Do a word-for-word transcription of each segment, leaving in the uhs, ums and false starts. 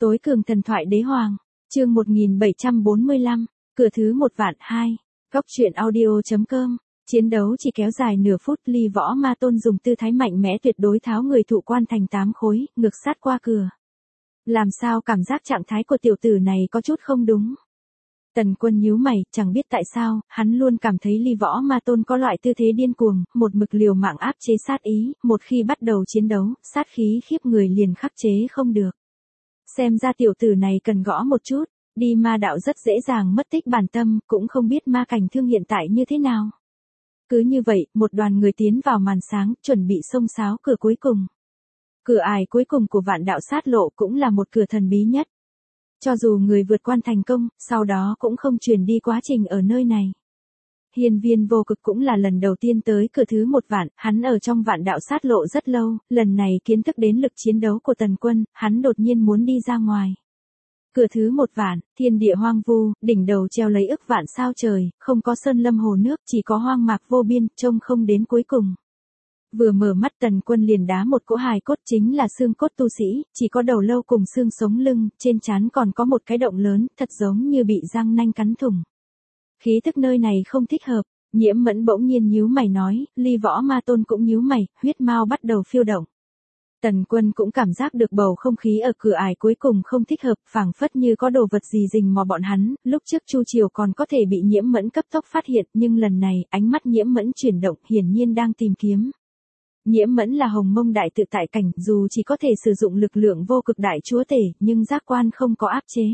Tối cường thần thoại đế hoàng, chương một nghìn bảy trăm bốn mươi lăm, cửa thứ một vạn hai, góc truyện audio.com. Chiến đấu chỉ kéo dài nửa phút, Ly Võ Ma Tôn dùng tư thái mạnh mẽ tuyệt đối tháo người thụ quan thành tám khối, ngực sát qua cửa. Làm sao cảm giác trạng thái của tiểu tử này có chút không đúng. Tần Quân nhíu mày, chẳng biết tại sao, hắn luôn cảm thấy Ly Võ Ma Tôn có loại tư thế điên cuồng, một mực liều mạng áp chế sát ý, một khi bắt đầu chiến đấu, sát khí khiếp người liền khắc chế không được. Xem ra tiểu tử này cần gõ một chút, đi ma đạo rất dễ dàng mất tích bản tâm, cũng không biết ma cảnh thương hiện tại như thế nào. Cứ như vậy, một đoàn người tiến vào màn sáng, chuẩn bị xông xáo cửa cuối cùng. Cửa ải cuối cùng của vạn đạo sát lộ cũng là một cửa thần bí nhất. Cho dù người vượt quan thành công, sau đó cũng không truyền đi quá trình ở nơi này. Hiên Viên Vô Cực cũng là lần đầu tiên tới cửa thứ một vạn, hắn ở trong vạn đạo sát lộ rất lâu, lần này kiến thức đến lực chiến đấu của Tần Quân, hắn đột nhiên muốn đi ra ngoài. Cửa thứ một vạn, thiên địa hoang vu, đỉnh đầu treo lấy ức vạn sao trời, không có sơn lâm hồ nước, chỉ có hoang mạc vô biên, trông không đến cuối cùng. Vừa mở mắt Tần Quân liền đá một cỗ hài cốt, chính là xương cốt tu sĩ, chỉ có đầu lâu cùng xương sống lưng, trên trán còn có một cái động lớn, thật giống như bị răng nanh cắn thủng. Khí thức nơi này không thích hợp, Nhiễm Mẫn bỗng nhiên nhíu mày nói, Ly Võ Ma Tôn cũng nhíu mày, huyết mao bắt đầu phiêu động. Tần Quân cũng cảm giác được bầu không khí ở cửa ải cuối cùng không thích hợp, phảng phất như có đồ vật gì rình mò bọn hắn, lúc trước Chu Triều còn có thể bị Nhiễm Mẫn cấp tốc phát hiện, nhưng lần này, ánh mắt Nhiễm Mẫn chuyển động, hiển nhiên đang tìm kiếm. Nhiễm Mẫn là Hồng Mông đại tự tại cảnh, dù chỉ có thể sử dụng lực lượng vô cực đại chúa tể, nhưng giác quan không có áp chế.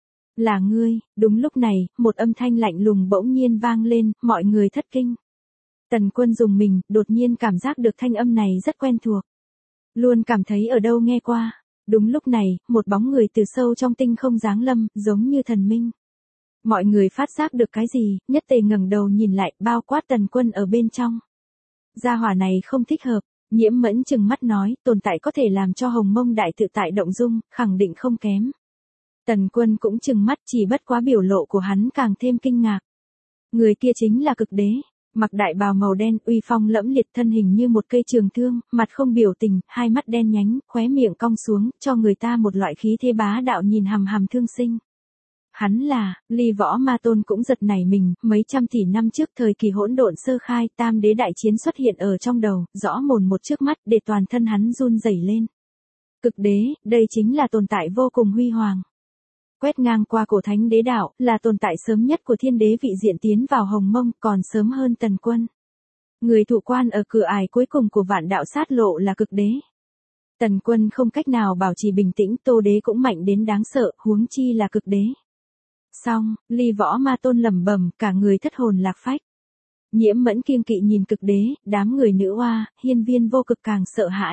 Là ngươi, đúng lúc này, một âm thanh lạnh lùng bỗng nhiên vang lên, mọi người thất kinh. Tần Quân dùng mình, đột nhiên cảm giác được thanh âm này rất quen thuộc. Luôn cảm thấy ở đâu nghe qua. Đúng lúc này, một bóng người từ sâu trong tinh không giáng lâm, giống như thần minh. Mọi người phát giác được cái gì, nhất tề ngẩng đầu nhìn lại, bao quát Tần Quân ở bên trong. Gia hỏa này không thích hợp, Nhiễm Mẫn trừng mắt nói, tồn tại có thể làm cho Hồng Mông đại tự tại động dung, khẳng định không kém. Tần Quân cũng trừng mắt, chỉ bất quá biểu lộ của hắn càng thêm kinh ngạc. Người kia chính là Cực Đế, mặc đại bào màu đen, uy phong lẫm liệt, thân hình như một cây trường thương, mặt không biểu tình, hai mắt đen nhánh, khóe miệng cong xuống, cho người ta một loại khí thế bá đạo nhìn hằm hằm thương sinh. Hắn là, Ly Võ Ma Tôn cũng giật nảy mình, mấy trăm tỷ năm trước thời kỳ hỗn độn sơ khai, tam đế đại chiến xuất hiện ở trong đầu, rõ mồn một trước mắt, để toàn thân hắn run rẩy lên. Cực Đế, đây chính là tồn tại vô cùng huy hoàng. Quét ngang qua cổ thánh đế đạo, là tồn tại sớm nhất của thiên đế vị diện tiến vào Hồng Mông, còn sớm hơn Tần Quân. Người thụ quan ở cửa ải cuối cùng của vạn đạo sát lộ là Cực Đế. Tần Quân không cách nào bảo trì bình tĩnh, Tô Đế cũng mạnh đến đáng sợ, huống chi là Cực Đế. Xong, Ly Võ Ma Tôn lẩm bẩm, cả người thất hồn lạc phách. Nhiễm Mẫn kiêng kỵ nhìn Cực Đế, đám người nữ oa, Hiên Viên Vô Cực càng sợ hãi.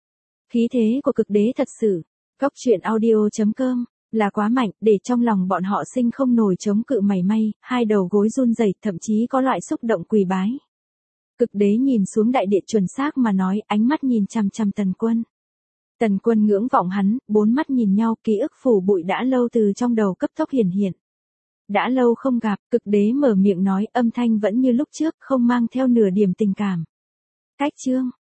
Khí thế của Cực Đế thật sự, góc truyện audio.com, là quá mạnh, để trong lòng bọn họ sinh không nổi chống cự mảy may, hai đầu gối run rẩy, thậm chí có loại xúc động quỳ bái. Cực Đế nhìn xuống đại địa chuẩn xác mà nói, ánh mắt nhìn chằm chằm Tần Quân. Tần Quân ngưỡng vọng hắn, bốn mắt nhìn nhau, ký ức phủ bụi đã lâu từ trong đầu cấp tốc hiển hiện. Đã lâu không gặp, Cực Đế mở miệng nói, âm thanh vẫn như lúc trước, không mang theo nửa điểm tình cảm. Cách chương,